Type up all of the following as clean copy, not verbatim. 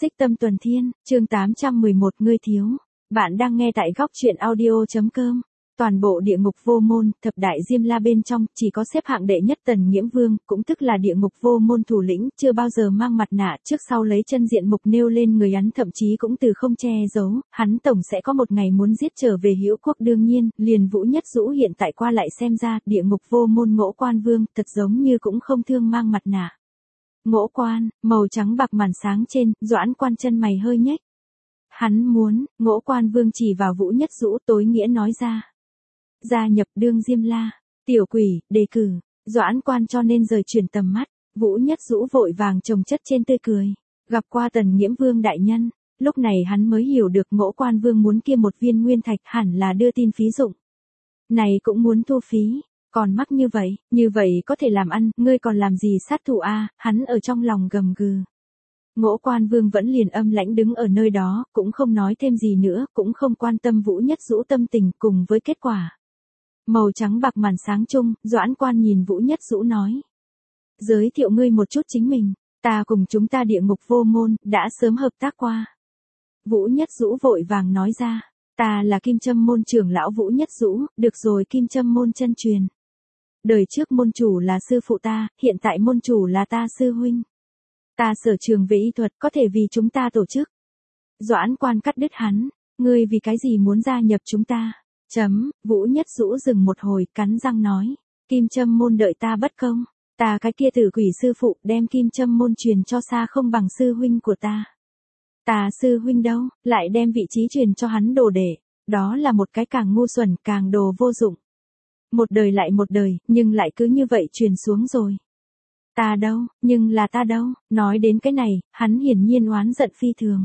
Xích Tâm Tuần Thiên, chương 811 ngươi thiếu. Bạn đang nghe tại góc truyện audio.com. Toàn bộ địa ngục vô môn, thập đại Diêm La bên trong, chỉ có xếp hạng đệ nhất Tần Nghiễm Vương, cũng tức là địa ngục vô môn thủ lĩnh, chưa bao giờ mang mặt nạ, trước sau lấy chân diện mục nêu lên người hắn, thậm chí cũng từ không che giấu, hắn tổng sẽ có một ngày muốn giết trở về Hữu Quốc. Đương nhiên, liền Vũ Nhất Dũ hiện tại qua lại xem ra, địa ngục vô môn Ngỗ Quan Vương, thật giống như cũng không thương mang mặt nạ. Ngỗ Quan, màu trắng bạc màn sáng trên, Doãn Quan chân mày hơi nhếch. Hắn muốn, Ngỗ Quan Vương chỉ vào Vũ Nhất Dũ, tối nghĩa nói ra. Gia nhập đương Diêm La, tiểu quỷ, đề cử, Doãn Quan cho nên rời chuyển tầm mắt, Vũ Nhất Dũ vội vàng chồng chất trên tươi cười, gặp qua Tần Nghiễm Vương đại nhân, lúc này hắn mới hiểu được Ngỗ Quan Vương muốn kia một viên nguyên thạch hẳn là đưa tin phí dụng. Này cũng muốn thu phí, còn mắc như vậy có thể làm ăn, ngươi còn làm gì sát thủ a? Hắn ở trong lòng gầm gừ. Ngỗ Quan Vương vẫn liền âm lãnh đứng ở nơi đó, cũng không nói thêm gì nữa, cũng không quan tâm Vũ Nhất Dũ tâm tình cùng với kết quả. Màu trắng bạc màn sáng chung, Doãn Quan nhìn Vũ Nhất Dũ nói. Giới thiệu ngươi một chút chính mình, ta cùng chúng ta địa ngục vô môn, đã sớm hợp tác qua. Vũ Nhất Dũ vội vàng nói ra, ta là Kim Châm môn trưởng lão Vũ Nhất Dũ, được rồi, Kim Châm môn chân truyền. Đời trước môn chủ là sư phụ ta, hiện tại môn chủ là ta sư huynh. Ta sở trường về y thuật, có thể vì chúng ta tổ chức. Doãn Quan cắt đứt hắn, ngươi vì cái gì muốn gia nhập chúng ta? Vũ Nhất Dũ dừng một hồi, cắn răng nói, Kim Châm môn đợi ta bất công, ta cái kia tử quỷ sư phụ đem Kim Châm môn truyền cho xa không bằng sư huynh của ta. Ta sư huynh đâu, lại đem vị trí truyền cho hắn đồ đệ, đó là một cái càng ngu xuẩn, càng đồ vô dụng. Một đời lại một đời, nhưng lại cứ như vậy truyền xuống rồi. Ta đâu, nhưng là ta đâu, nói đến cái này, hắn hiển nhiên oán giận phi thường.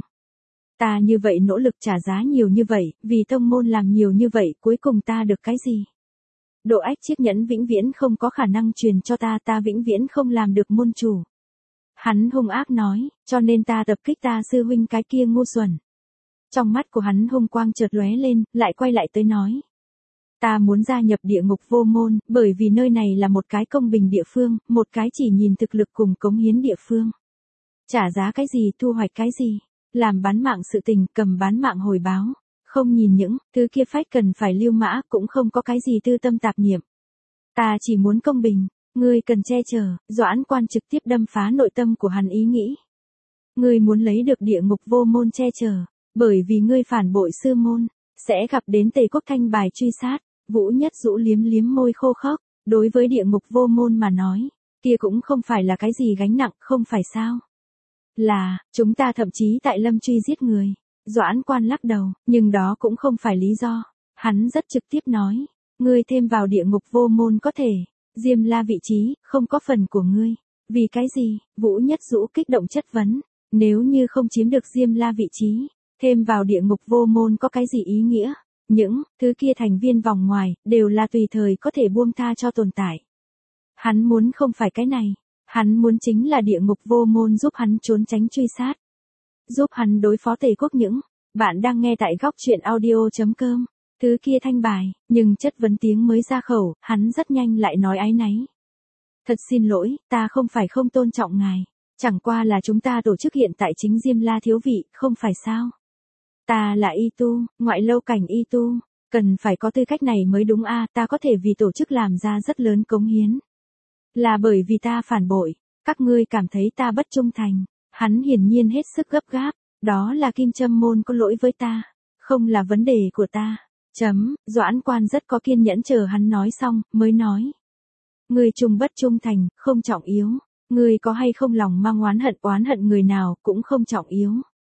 Ta như vậy nỗ lực trả giá nhiều như vậy, vì tông môn làm nhiều như vậy, cuối cùng ta được cái gì? Độ ách chiếc nhẫn vĩnh viễn không có khả năng truyền cho ta, ta vĩnh viễn không làm được môn chủ. Hắn hung ác nói, cho nên ta tập kích ta sư huynh cái kia ngu xuẩn. Trong mắt của hắn hung quang chợt lóe lên, lại quay lại tới nói. Ta muốn gia nhập địa ngục vô môn, bởi vì nơi này là một cái công bình địa phương, một cái chỉ nhìn thực lực cùng cống hiến địa phương. Trả giá cái gì, thu hoạch cái gì, làm bán mạng sự tình, cầm bán mạng hồi báo, không nhìn những thứ kia phách cần phải lưu mã, cũng không có cái gì tư tâm tạp niệm. Ta chỉ muốn công bình, ngươi cần che chở. Doãn Quan trực tiếp đâm phá nội tâm của hắn ý nghĩ. Ngươi muốn lấy được địa ngục vô môn che chở, bởi vì ngươi phản bội sư môn, sẽ gặp đến Tề Quốc Thanh bài truy sát. Vũ Nhất Dũ liếm liếm môi khô khốc, đối với địa ngục vô môn mà nói, kia cũng không phải là cái gì gánh nặng, không phải sao? Là, chúng ta thậm chí tại lâm truy giết người. Doãn Quan lắc đầu, nhưng đó cũng không phải lý do. Hắn rất trực tiếp nói, ngươi thêm vào địa ngục vô môn có thể, Diêm La vị trí, không có phần của ngươi. Vì cái gì? Vũ Nhất Dũ kích động chất vấn, nếu như không chiếm được Diêm La vị trí, thêm vào địa ngục vô môn có cái gì ý nghĩa? Những thứ kia thành viên vòng ngoài, đều là tùy thời có thể buông tha cho tồn tại. Hắn muốn không phải cái này, hắn muốn chính là địa ngục vô môn giúp hắn trốn tránh truy sát. Giúp hắn đối phó Tề Quốc những. Bạn đang nghe tại góc truyện audio.com. Thứ kia thanh bài, nhưng chất vấn tiếng mới ra khẩu, hắn rất nhanh lại nói áy náy. Thật xin lỗi, ta không phải không tôn trọng ngài. Chẳng qua là chúng ta tổ chức hiện tại chính Diêm La thiếu vị, không phải sao? Ta là y tu, ngoại lâu cảnh y tu, cần phải có tư cách này mới đúng a, ta có thể vì tổ chức làm ra rất lớn cống hiến. Là bởi vì ta phản bội, các ngươi cảm thấy ta bất trung thành. Hắn hiển nhiên hết sức gấp gáp, đó là Kim Châm môn có lỗi với ta, không là vấn đề của ta. Doãn Quan rất có kiên nhẫn chờ hắn nói xong, mới nói. Ngươi trung bất trung thành, không trọng yếu, ngươi có hay không lòng mang oán hận người nào cũng không trọng yếu.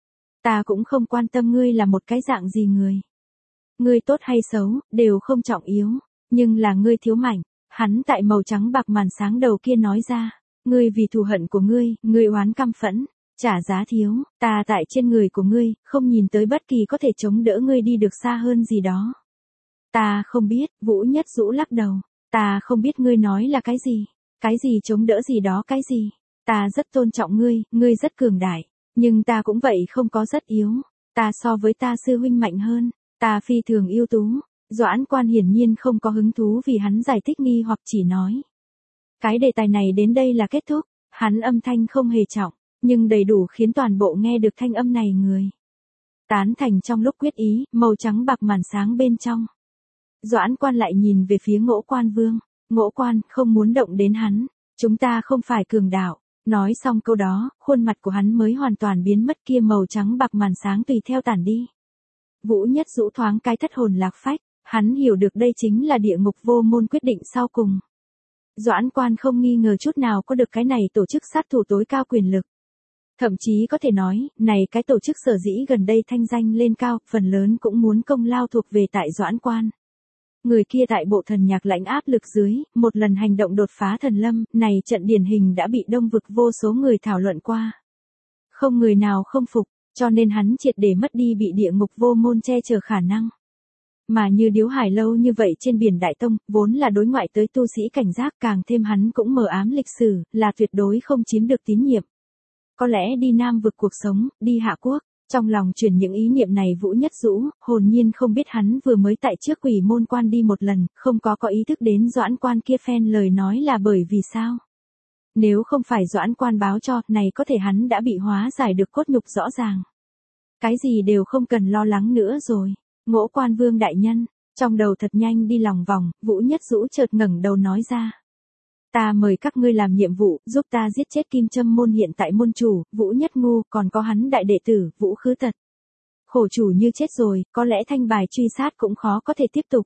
Ta cũng không quan tâm ngươi là một cái dạng gì người. Ngươi tốt hay xấu, đều không trọng yếu, nhưng là ngươi thiếu mạnh. Hắn tại màu trắng bạc màn sáng đầu kia nói ra, ngươi vì thù hận của ngươi oán căm phẫn, trả giá thiếu, ta tại trên người của ngươi, không nhìn tới bất kỳ có thể chống đỡ ngươi đi được xa hơn gì đó. Ta không biết, Vũ Nhất Dũ lắc đầu, ta không biết ngươi nói là cái gì chống đỡ gì đó cái gì. Ta rất tôn trọng ngươi rất cường đại. Nhưng ta cũng vậy không có rất yếu, ta so với ta sư huynh mạnh hơn, ta phi thường ưu tú. Doãn Quan hiển nhiên không có hứng thú vì hắn giải thích nghi hoặc chỉ nói. Cái đề tài này đến đây là kết thúc, hắn âm thanh không hề trọng, nhưng đầy đủ khiến toàn bộ nghe được thanh âm này người tán thành trong lúc quyết ý, màu trắng bạc màn sáng bên trong. Doãn Quan lại nhìn về phía Ngỗ Quan Vương, Ngỗ Quan không muốn động đến hắn, chúng ta không phải cường đạo. Nói xong câu đó, khuôn mặt của hắn mới hoàn toàn biến mất, kia màu trắng bạc màn sáng tùy theo tản đi. Vũ Nhất Dũ thoáng cái thất hồn lạc phách, hắn hiểu được đây chính là địa ngục vô môn quyết định sau cùng. Doãn Quan không nghi ngờ chút nào có được cái này tổ chức sát thủ tối cao quyền lực. Thậm chí có thể nói, này cái tổ chức sở dĩ gần đây thanh danh lên cao, phần lớn cũng muốn công lao thuộc về tại Doãn Quan. Người kia tại bộ thần nhạc lãnh áp lực dưới, một lần hành động đột phá thần lâm, này trận điển hình đã bị đông vực vô số người thảo luận qua. Không người nào không phục, cho nên hắn triệt để mất đi bị địa ngục vô môn che chở khả năng. Mà như Điếu Hải lâu như vậy trên biển Đại Tông, vốn là đối ngoại tới tu sĩ cảnh giác, càng thêm hắn cũng mờ ám lịch sử, là tuyệt đối không chiếm được tín nhiệm. Có lẽ đi Nam vực cuộc sống, đi Hạ Quốc, trong lòng truyền những ý niệm này Vũ Nhất Dũ, hồn nhiên không biết hắn vừa mới tại trước Quỷ Môn Quan đi một lần, không có ý thức đến Doãn Quan kia phen lời nói là bởi vì sao. Nếu không phải Doãn Quan báo cho, này có thể hắn đã bị hóa giải được cốt nhục rõ ràng. Cái gì đều không cần lo lắng nữa rồi. Ngỗ Quan Vương đại nhân, trong đầu thật nhanh đi lòng vòng, Vũ Nhất Dũ chợt ngẩng đầu nói ra. Ta mời các ngươi làm nhiệm vụ, giúp ta giết chết Kim Châm môn hiện tại môn chủ, Vũ Nhất Ngu, còn có hắn đại đệ tử, Vũ Khứ Tật. Khổ chủ như chết rồi, có lẽ thanh bài truy sát cũng khó có thể tiếp tục.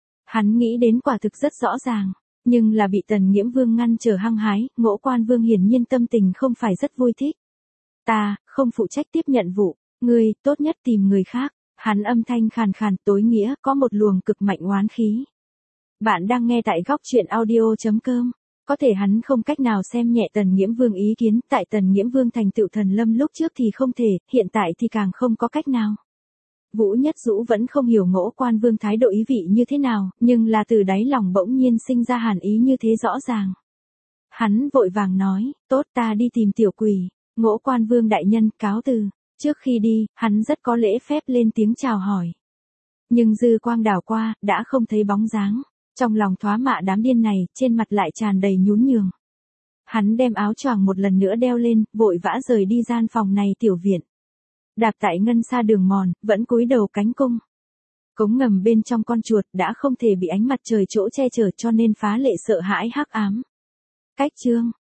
Hắn nghĩ đến quả thực rất rõ ràng, nhưng là bị Tần Nghiễm Vương ngăn trở hăng hái, Ngỗ Quan Vương hiển nhiên tâm tình không phải rất vui thích. Ta, không phụ trách tiếp nhận vụ, ngươi, tốt nhất tìm người khác. Hắn âm thanh khàn khàn tối nghĩa, có một luồng cực mạnh oán khí. Bạn đang nghe tại góc truyện audio.com. Có thể hắn không cách nào xem nhẹ Tần Nghiễm Vương ý kiến, tại Tần Nghiễm Vương thành tựu thần lâm lúc trước thì không thể, hiện tại thì càng không có cách nào. Vũ Nhất Dũ vẫn không hiểu Ngỗ Quan Vương thái độ ý vị như thế nào, nhưng là từ đáy lòng bỗng nhiên sinh ra hàn ý như thế rõ ràng. Hắn vội vàng nói, tốt ta đi tìm tiểu quỷ, Ngỗ Quan Vương đại nhân cáo từ. Trước khi đi, hắn rất có lễ phép lên tiếng chào hỏi. Nhưng dư quang đảo qua, đã không thấy bóng dáng. Trong lòng thoá mạ đám điên này, trên mặt lại tràn đầy nhún nhường. Hắn đem áo choàng một lần nữa đeo lên, vội vã rời đi gian phòng này tiểu viện. Đạp tại ngân xa đường mòn, vẫn cúi đầu cánh cung. Cống ngầm bên trong con chuột đã không thể bị ánh mặt trời chỗ che chở cho nên phá lệ sợ hãi hắc ám. Cách chương.